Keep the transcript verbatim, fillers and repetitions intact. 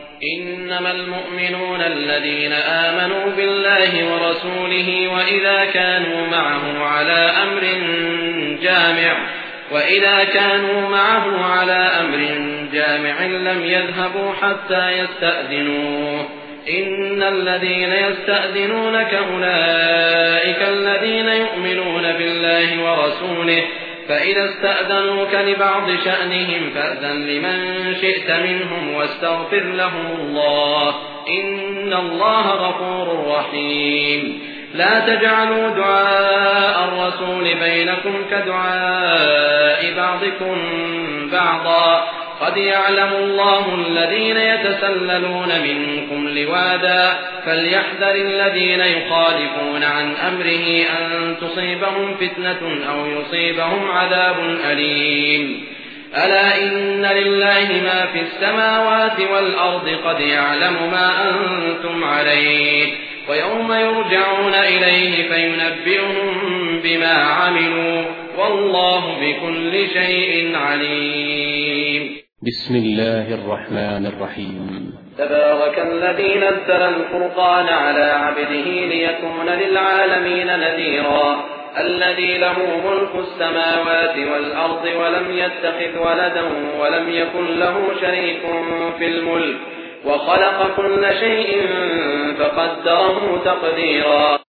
إنما المؤمنون الذين آمنوا بالله ورسوله وإذا كانوا معه على أمر جامع وإذا كانوا معه على أمر جامع لم يذهبوا حتى يستأذنوه إن الذين يستأذنونك أولئك الذين يؤمنون بالله ورسوله فإذا استأذنوك لبعض شأنهم فأذن لمن شئت منهم واستغفر لهم الله إن الله غفور رحيم لا تجعلوا دعاء الرسول بينكم كدعاء بعضكم بعضا قد يعلم الله الذين يتسللون منكم لوادا فليحذر الذين يخالفون عن أمره أن تصيبهم فتنة أو يصيبهم عذاب أليم ألا إن لله ما في السماوات والأرض قد يعلم ما أنتم عليه ويوم يرجعون إليه فينبئهم بما عملوا والله بكل شيء عليم. بسم الله الرحمن الرحيم. تبارك الذي نزل الفرقان على عبده ليكون للعالمين نذيرا الذي له ملك السماوات والأرض ولم يتخذ ولدا ولم يكن له شريك في الملك وخلق كل شيء فقدره تقديرا.